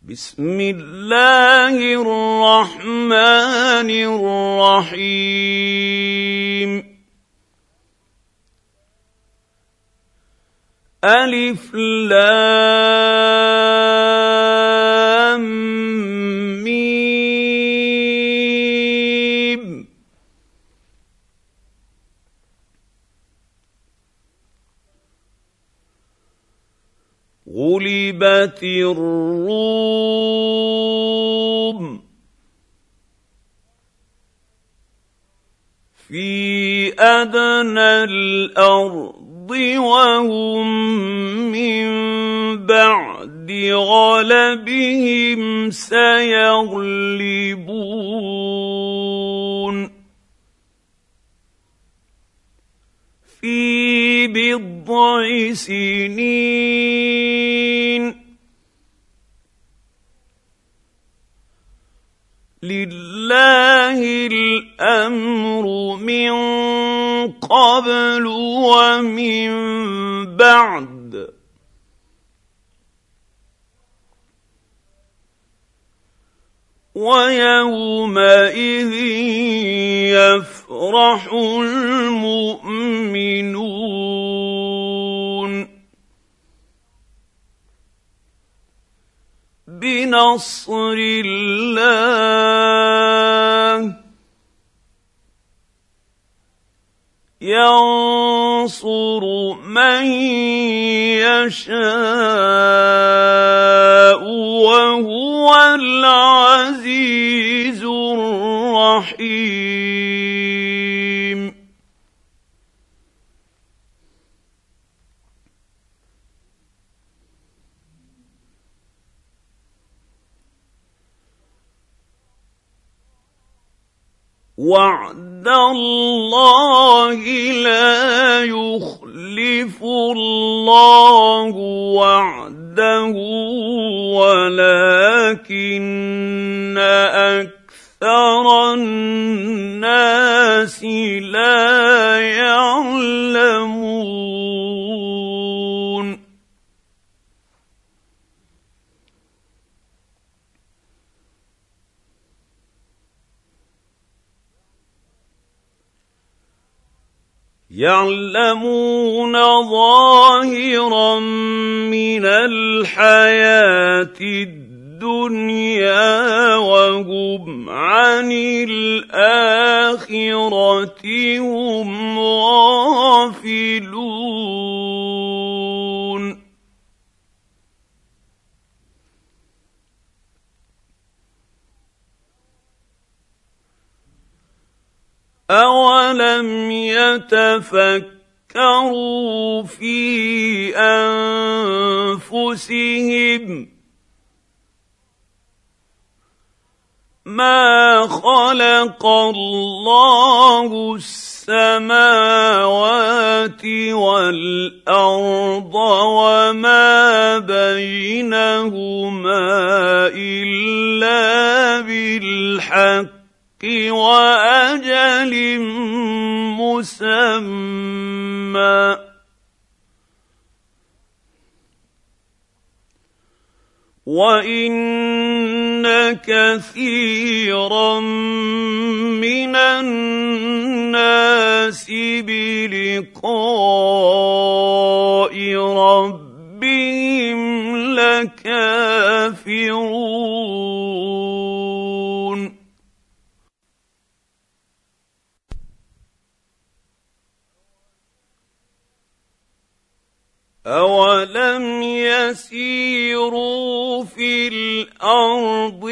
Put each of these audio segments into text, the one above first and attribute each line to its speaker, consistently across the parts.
Speaker 1: بسم الله الرحمن الرحيم ألف لام ميم غلبت الروم في أدنى الأرض وهم من بعد غلبهم سيغلبون في بضع سنين لله الأمر من قبل ومن بعد ويومئذ يفرح المؤمنون بنصر الله ينصر من يشاء وهو العزيز الرحيم وعد الله لا يخلف الله وعده ولكن أكثر الناس لا يعلمون يعلمون ظاهرا من الحياة الدنيا وهم عن الآخرة هم غافلون أولم يتفكروا في أنفسهم ما خلق الله السماوات والأرض وما بينهما إلا بالحق وأجل مسمى وإن كثيرا من الناس بلقاء ربهم لكافرون أولم يسيروا في الأرض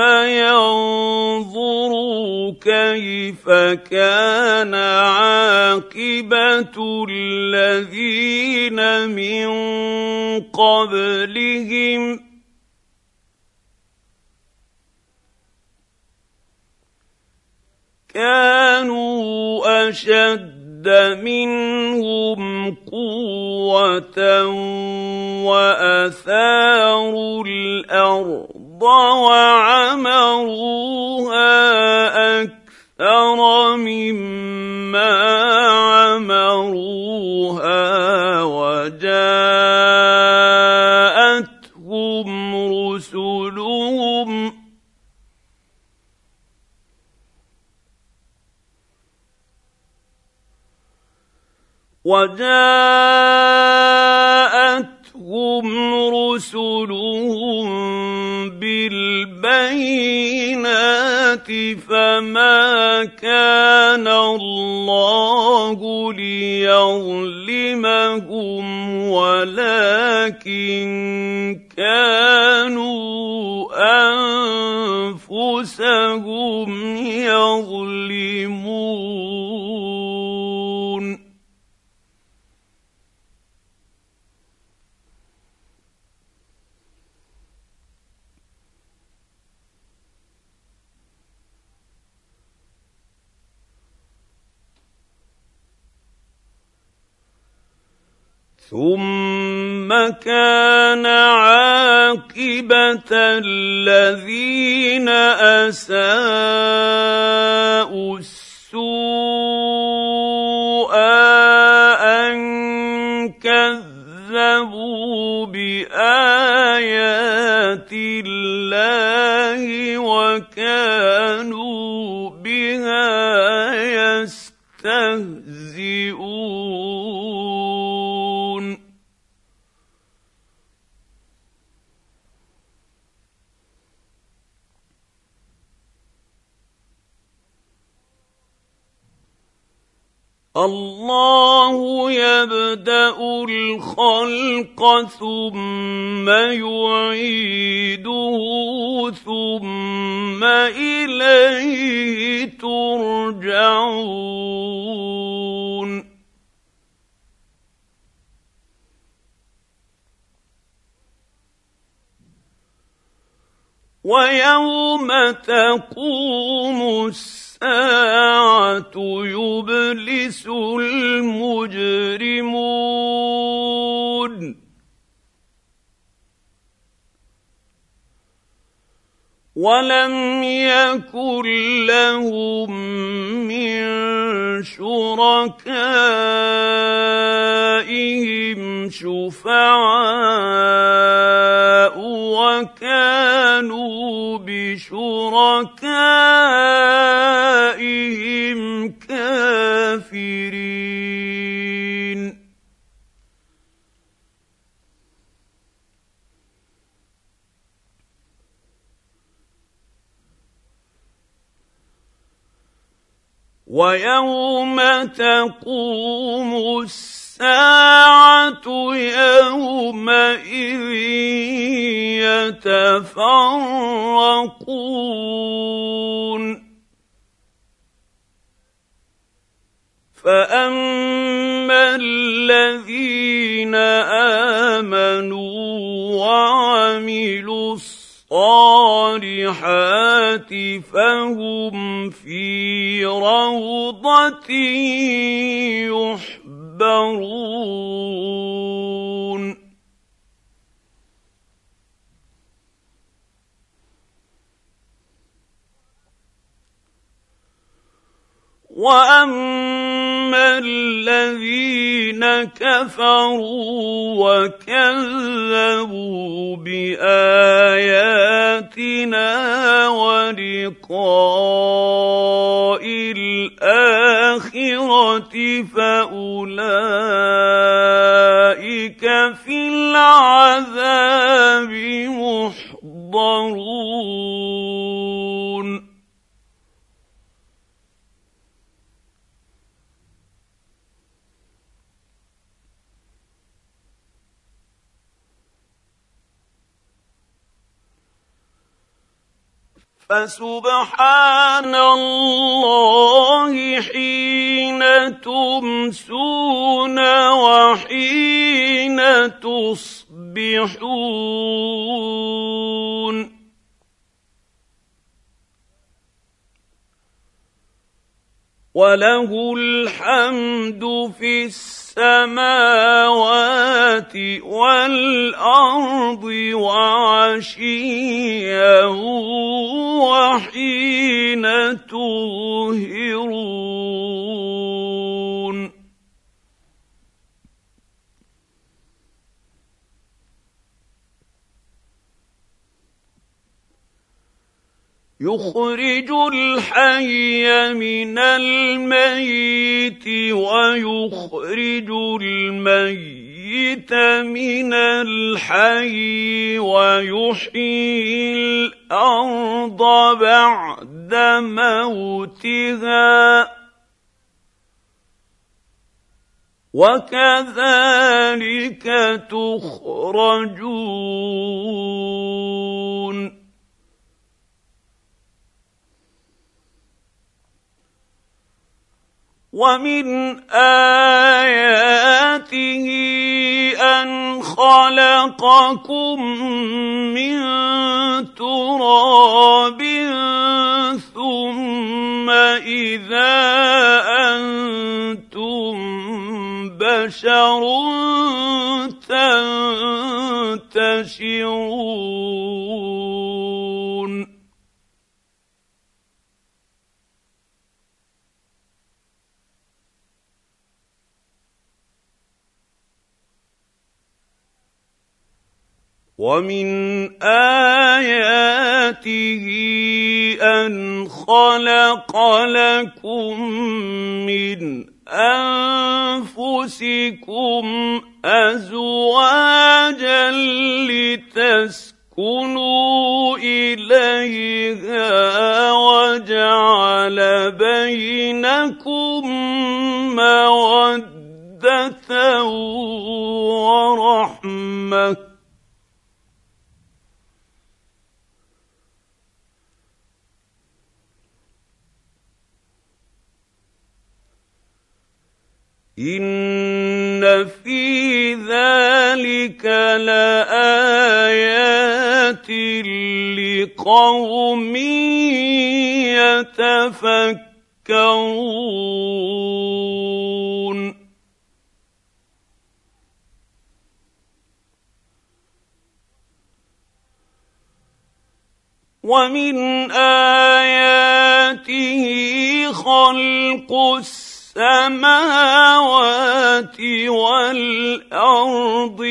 Speaker 1: فينظروا كيف كان عاقبة الذين من قبلهم كانوا أشد منهم قوة وأثاروا الأرض وعمروها أكثر مما عمروها وجاءتهم رسلهم وجاءتهم رسلهم بالبينات فما كان الله ليظلمهم ولكن كانوا أنفسهم يظلمون. ثم كان عاقبة الذين أساءوا السوء أن كذبوا بآيات الله وكانوا بها يستهزئون. الله يبدأ الخلق ثم يعيده ثم إليه ترجعون. ويوم تقوم الساعة يبلس المجرمون ولم يكن لهم من شركائهم شفعاء وكانوا بشركائهم كافرين. ويوم تقوم الساعة يومئذ يتفرقون فأما الذين آمنوا وعملوا الصالحات فهم في روضة يحبرون. وأما الذين كفروا وكذبوا بآياتنا ولقاء الآخرة فأولئك في العذاب محضرون. فسبحان الله حين تمسون وحين تصبحون وله الحمد في السماوات والأرض وعشيا وحين تظهرون. يخرج الحي من الميت ويخرج الميت من الحي ويحيي الأرض بعد موتها وكذلك تخرجون ومن آياته أن خلقكم من تراب ثم إذا أنتم بشر تنتشرون ومن آياته أن خلق لكم من أنفسكم أزواجا لتسكنوا إليها وجعل بينكم مودة ورحمة إن في ذلك لآيات لقوم يتفكرون ومن آياته خلق السماوات والأرض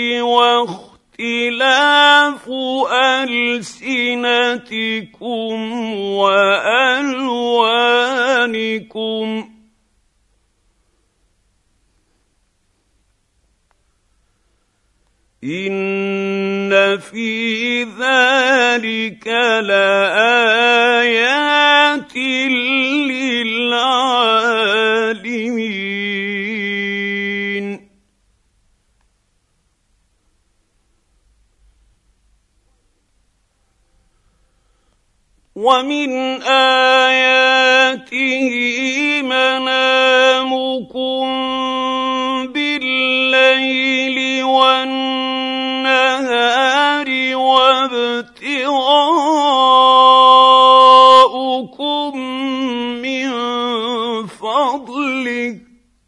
Speaker 1: واختلاف ألسنتكم وألوانكم إن في ذلك لآيات للعالمين ومن آياته منامكم بالليل والنهار وابتغاؤكم من فضله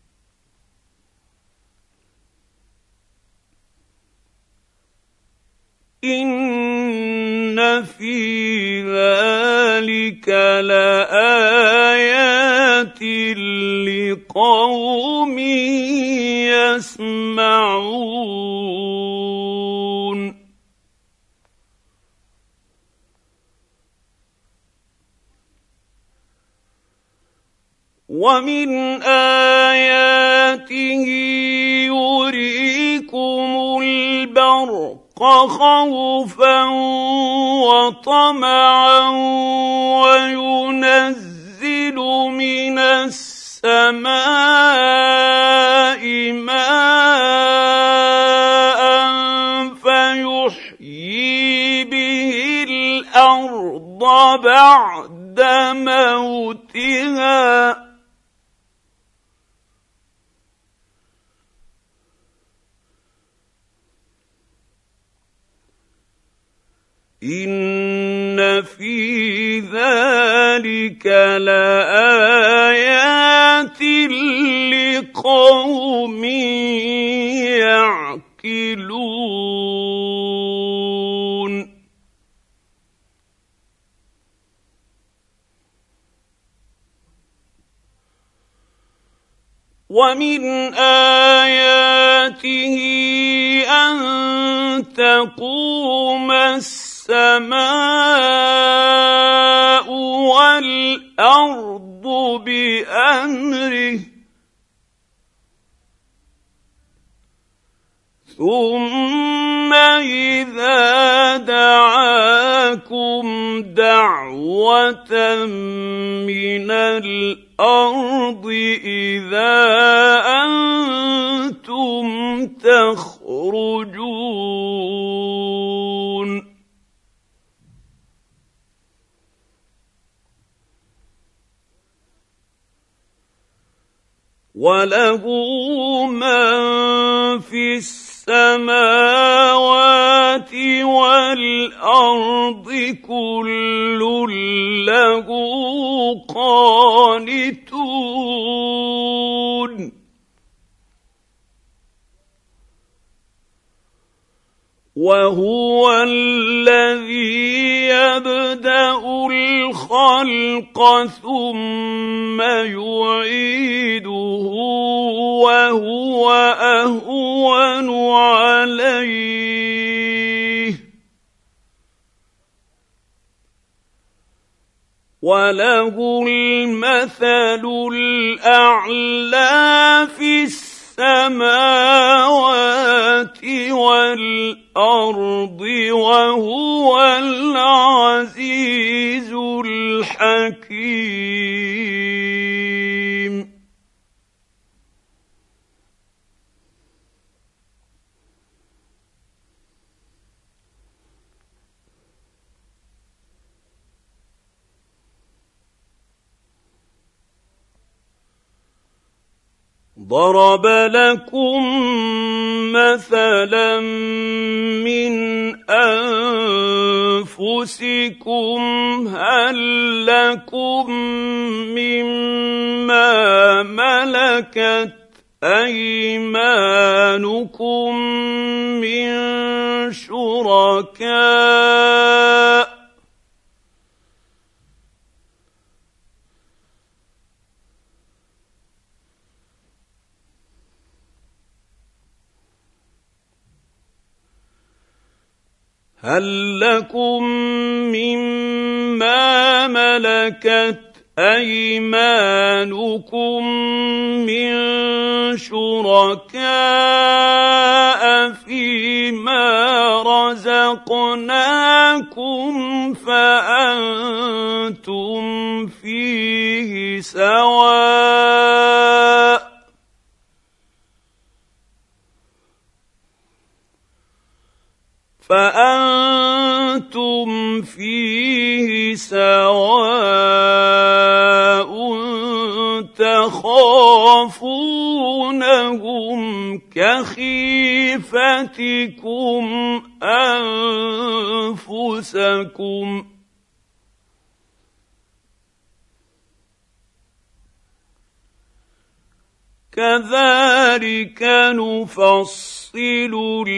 Speaker 1: إن في ذلك لآيات لقوم يسمعون ومن آياته يريكم البرق خوفا وطمعا وينزل من السماء ماء فيحيي به الأرض بعد موتها إن في ذلك لآيات لقوم يعقلون ومن آياته أن تقوم السماء والأرض بأمره ثم إذا دعاكم دعوة من الأرض إذا أنتم تخرجون وله من في السماوات والأرض كل له قانتون وهو الذي يبدأ الخلق ثم يعيده وهو أهون عليه وله المثل الأعلى في السماوات والأرض وهو العزيز الحكيم ضرب لكم مثلا من أنفسكم هل لكم مما ملكت أيمانكم من شركاء هل لكم مما ملكت أيمانكم من شركاء فيما رزقناكم فأنتم فيه سواء تخافونهم كخيفتكم أنفسكم كذلك نفصل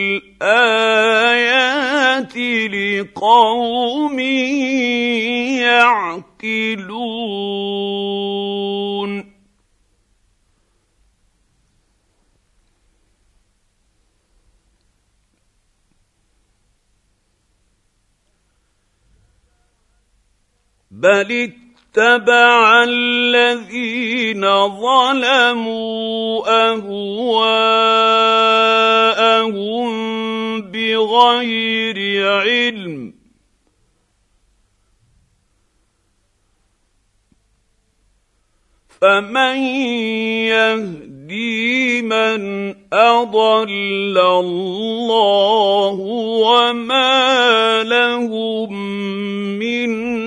Speaker 1: الآيات لقوم يعقلون بل اتبع الذين ظلموا أهواءهم بغير علم فمن يهدي من أضل الله وما لهم من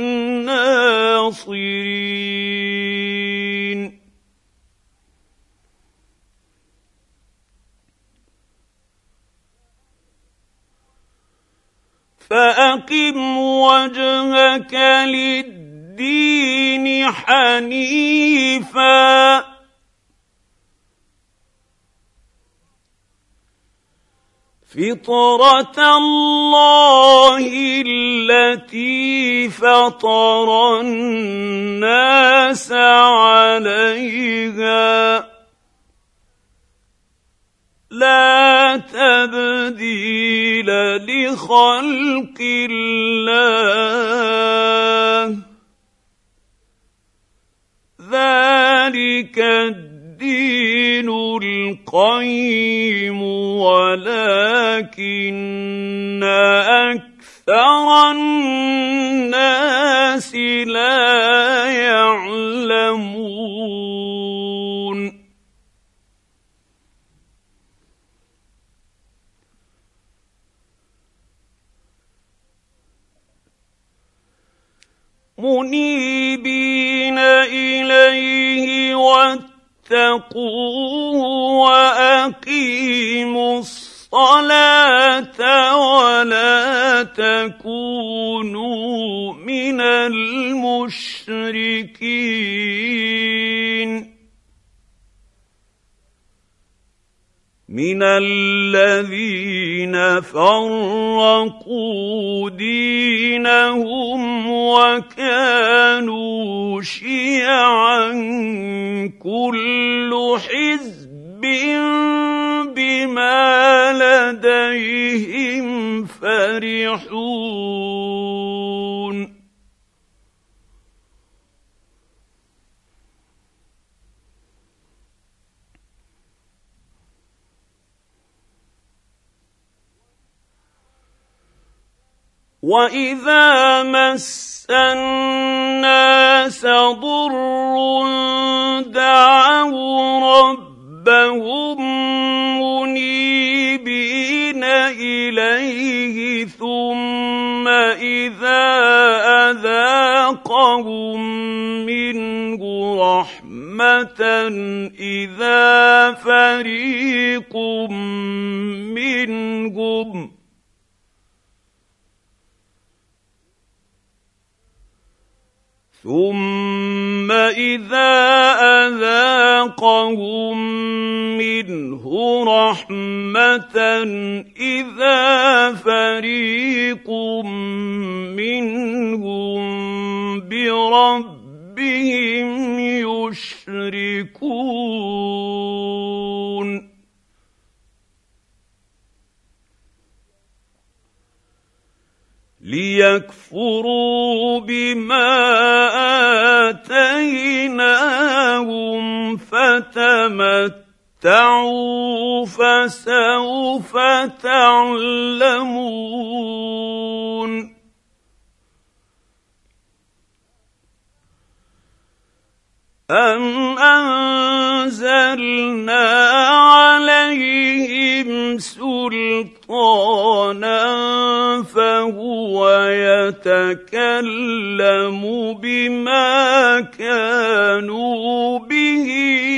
Speaker 1: ناصرين فأقم وجهك للدين حنيفا فطرة الله التي فطر الناس عليها لا تبديل لخلق الله ذلك الدين القيم ولكن أكثر الناس لا يعلمون منيبين إليه واتقوه وأقيموا الصلاة ولا تكونوا من المشركين من الذين فرقوا دينهم وكانوا شيعا كل حزب بما لديهم فرحون وَإِذَا مَسَّ النَّاسَ ضُرٌّ دَعَوْا رَبَّهُم مُّنِيبِينَ إِلَيْهِ ثُمَّ إِذَا أَذَاقَهُم مِّنْهُ رَحْمَةً إِذَا فَرِيقٌ منهم ثم إذا أذاقهم منه رحمة إذا فريق منهم بربهم يشركون ليكفروا بما آتيناهم فتمتعوا فسوف تعلمون أم أنزلنا عليهم سلطانا فهو يتكلم بما كانوا به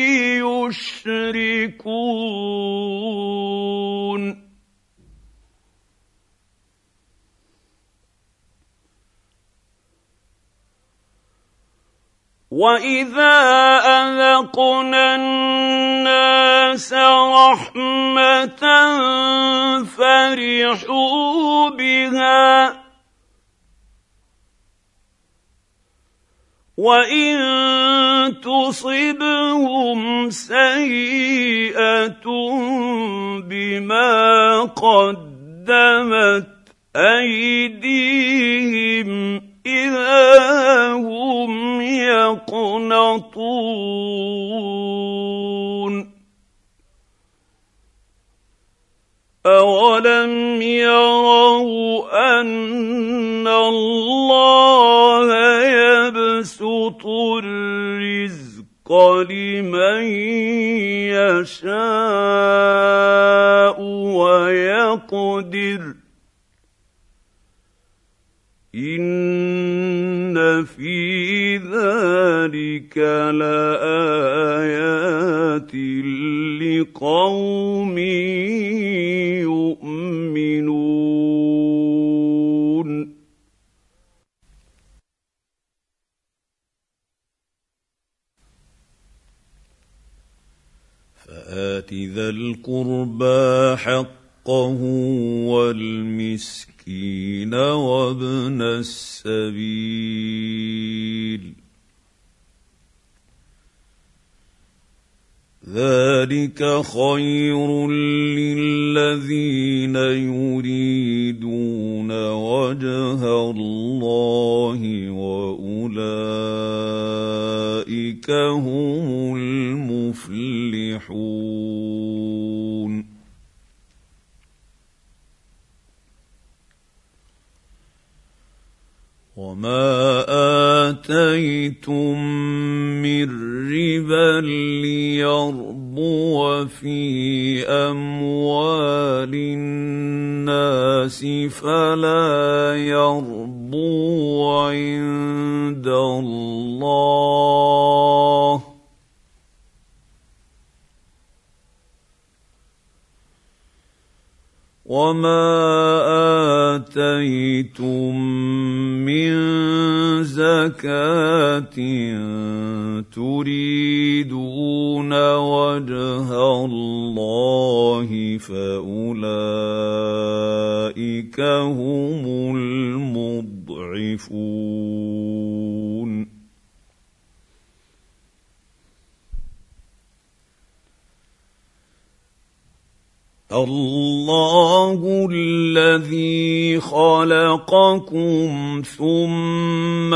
Speaker 1: يشركون وَإِذَا أَذَقْنَا النَّاسَ رَحْمَةً فَرِحُوا بِهَا وَإِن تُصِبْهُمْ سَيِّئَةٌ بِمَا قَدَّمَتْ أَيْدِيهِمْ إِذَا هُمْ يَقْنَطُونَ أَوَلَمْ يَرَوْا أَنَّ اللَّهَ يَبْسُطُ الرِّزْقَ لِمَن يَشَاءُ وَيَقْدِرُ إِنَّ فِي ذَلِكَ لَآيَاتٍ لِقَوْمٍ يُؤْمِنُونَ فآت ذا القربى حقه والمسكين وابن السبيل ذلك خير للذين يريدون وجه الله وأولئك هم وما آتيتم من ربا ليربو في أموال الناس فلا يربو عند الله، وما آتيتم من زكاة تريدون وجه الله فأولئك هم المضعفون. الله الذي خلقكم ثم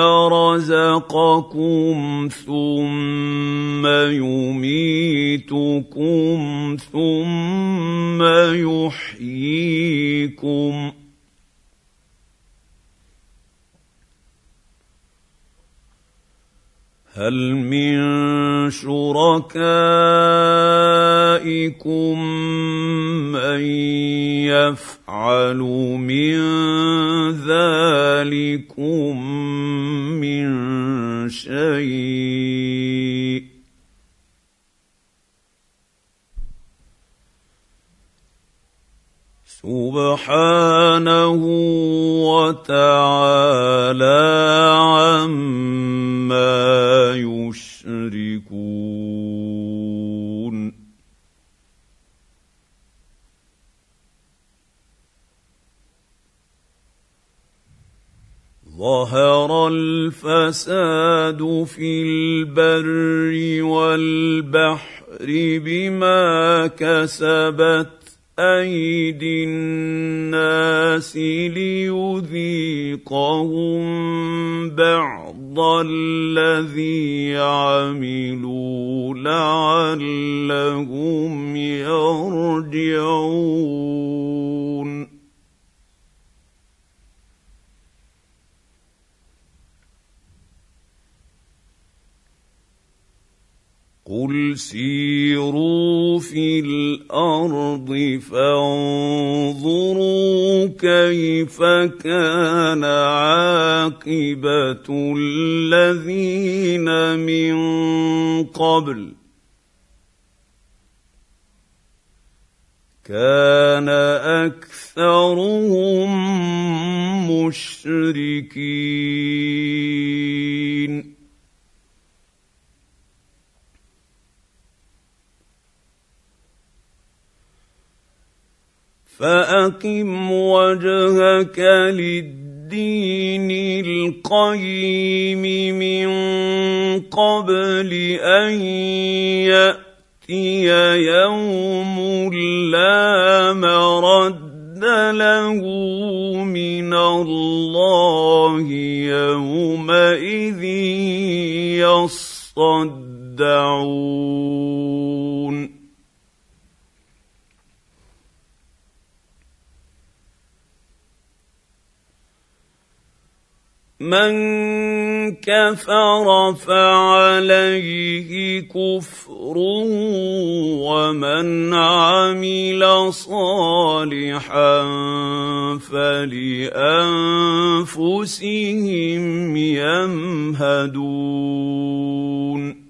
Speaker 1: رزقكم ثم يميتكم ثم يحييكم، هل من شركائكم من يفعل من ذلكم من شيء؟ سبحانه وتعالى عما يشركون. ظهر الفساد في البر والبحر بما كسبت أيدي الناس ليذيقهم بعض الذي عملوا لعلهم يرجعون. قل سيروا في الأرض فانظروا كيف كان عاقبة الذين من قبل، كان أكثرهم مشركين. فأقم وجهك للدين القيم من قبل أن يأتي يوم لا مرد له من الله يومئذ يصدعون. من كفر فعليه كفره ومن عمل صالحا فلأنفسهم يمهدون.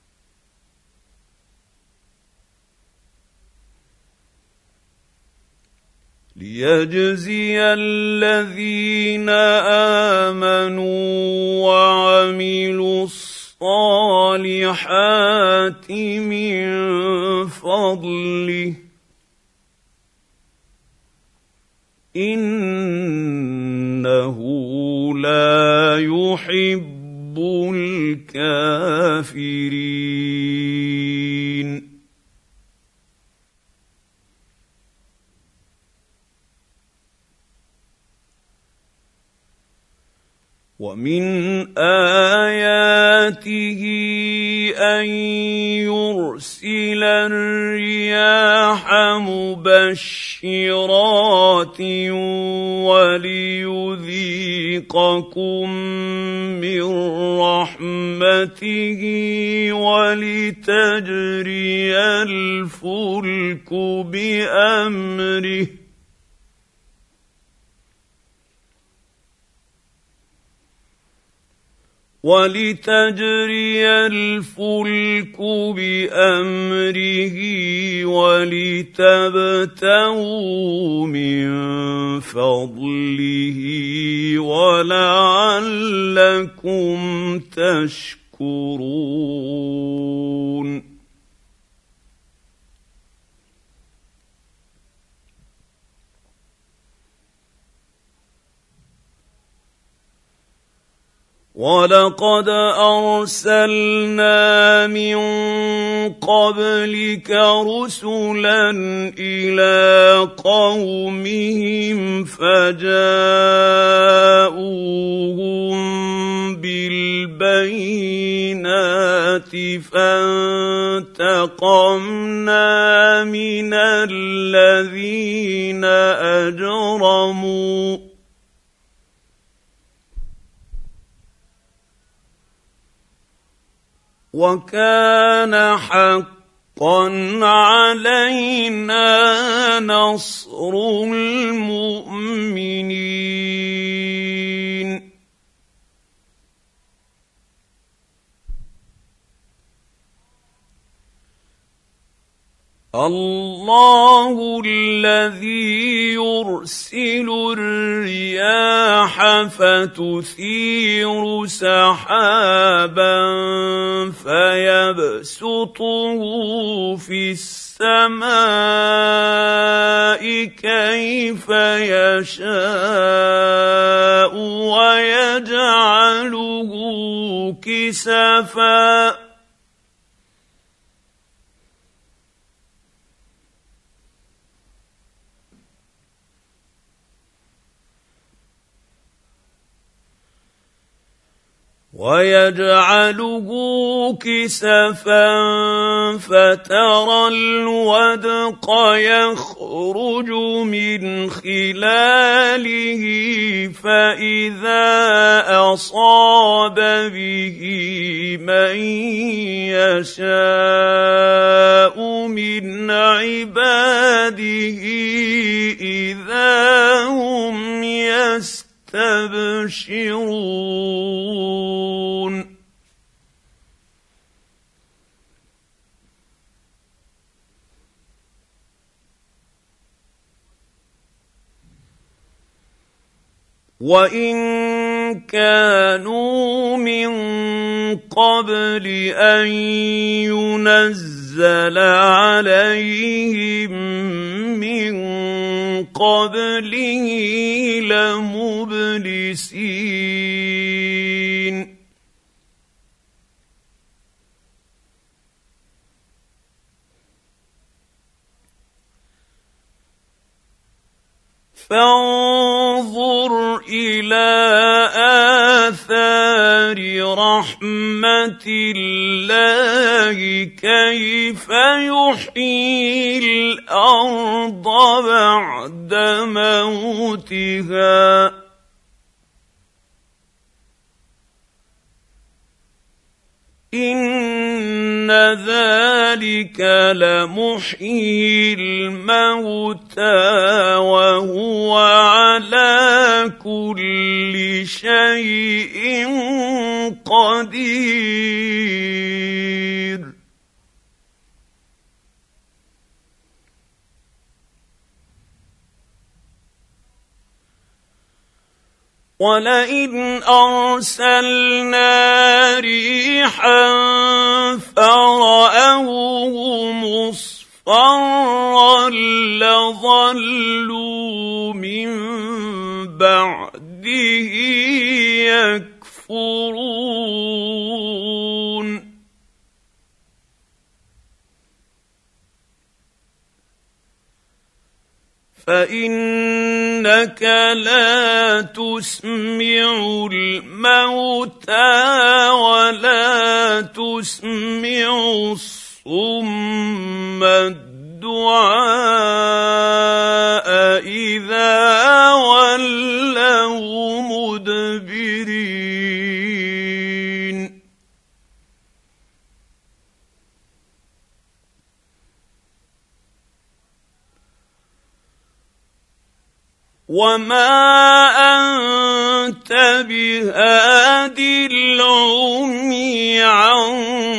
Speaker 1: ليجزي الذين آمنوا وعملوا الصالحات من فضله إنه لا يحب الكافرين. ومن آياته أن يرسل الرياح مبشرة مبشرات وليذيقكم من رحمته ولتجري الفلك بأمره ولتبتغوا من فضله ولعلكم تشكرون. وَلَقَدْ أَرْسَلْنَا مِن قَبْلِكَ رُسُلًا إِلَىٰ قَوْمِهِمْ فَجَاءُوهُم بِالْبَيِّنَاتِ فَانتَقَمْنَا مِنَ الَّذِينَ أَجْرَمُوا وَكَانَ حَقًّا عَلَيْنَا نَصْرُ الْمُؤْمِنِينَ. اللَّهُ الَّذِي يُرْسِلُ الرِّيَاحَ فَتُثِيرُ سَحَابًا فَيَبْسُطُهُ فِي السَّمَاءِ كَيْفَ يَشَاءُ وَيَجْعَلُهُ كِسَفًا فَتَرَى الْوَدْقَ يَخْرُجُ مِنْ خِلَالِهِ فَإِذَا أَصَابَ بِهِ مَن يَشَاءُ مِنْ عِبَادِهِ إِذَا هُمْ يَسْتَبْشِرُونَ. وَإِن كَانُوا مِن قَبْلِ أَن يُنَزَّلَ عَلَيْهِم مِّن قَبْلِهِ لَمُبْلِسِينَ. فانظُرْ إِلَىٰ آثَارِ رَحْمَةِ اللَّهِ كَيْفَ يُحْيِي الْأَرْضَ بَعْدَ مَوْتِهَا ۚ إِنَّ ذَلِكَ لَمُحْيِي الْمَوْتَىٰ وَهُوَ عَلَىٰ كُلِّ شَيْءٍ قَدِيرٌ. وَلَئِنْ أَرْسَلْنَا رِيحًا فَرَأَوْهُ مُصْفَرًّا لَّظَلُّوا مِن بَعْدِهِ يَكْفُرُونَ. فَإِنَّكَ لَا تُسْمِعُ الْمَوْتَىٰ وَلَا تُسْمِعُ الصُّمَّ الدُّعَاءَ مدبرين وما انت بهاد العمي عن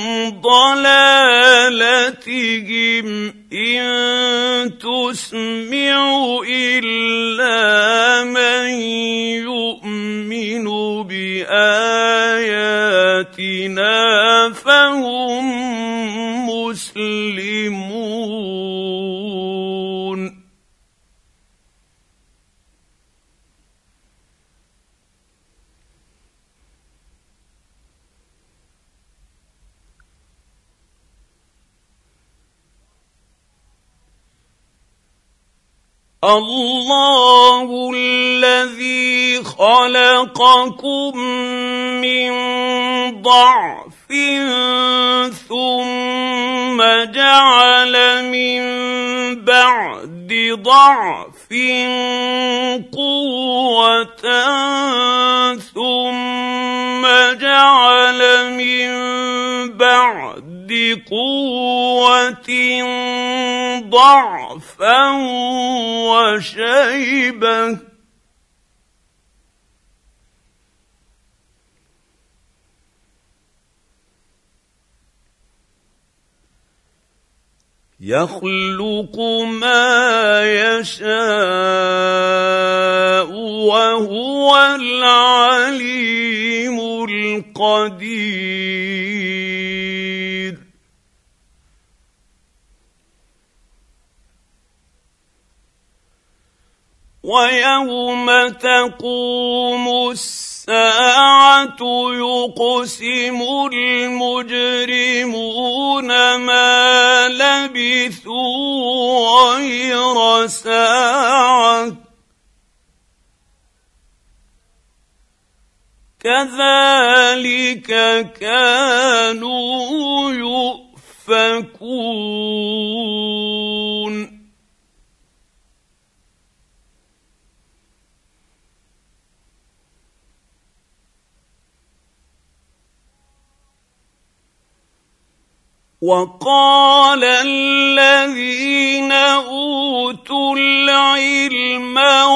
Speaker 1: ضلالتهم ان تسمع الا من يؤمن باياتنا فهم مسلمون الله الذي خلقكم من ضعف ثم جعل من بعد ضعف قوة ثم جعل من بعد قوة ضعفا وشيبة يخلق ما يشاء وهو العليم القدير ويوم تقوم الساعة يقسم المجرمون ما لبثوا غير ساعة كذلك كانوا يؤفكون وقال الذين اوتوا العلم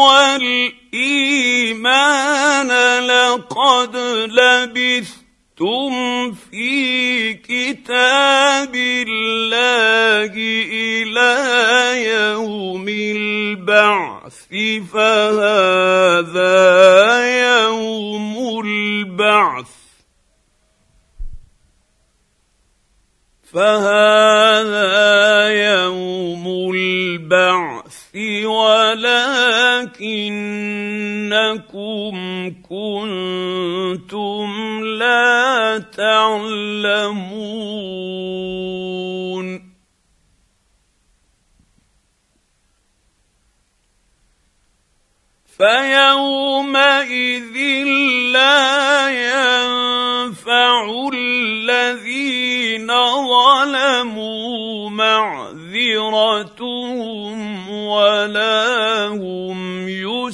Speaker 1: والايمان لقد لبثتم في كتاب الله الى يوم البعث فهذا يوم البعث ولكنكم كنتم لا تعلمون فيومئذ لا ينفع الذين ظلموا معذرتهم ولا هم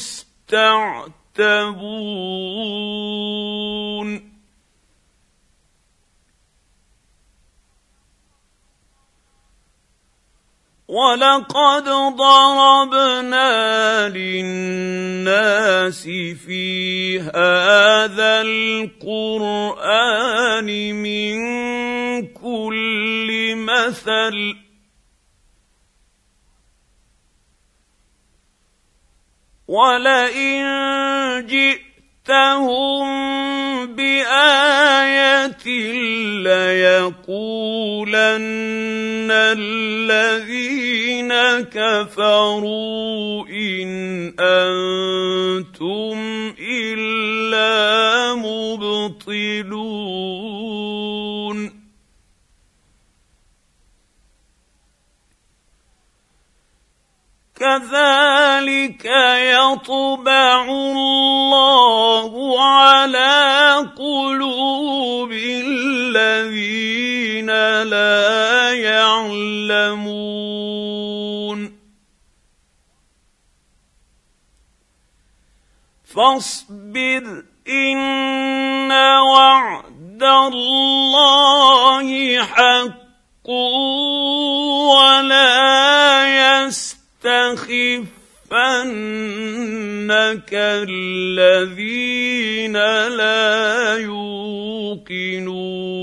Speaker 1: يستعتبون ولقد ضربنا للناس في هذا القرآن من كل مثل ولئن جئتهم بآية ليقولن الذين كفروا إن أنتم إلا مبطلون كذلك يطبع الله على قلوب الذين لا يعلمون فاصبر إن وعد الله حق ولا يستخفنك الذين لا يوقنون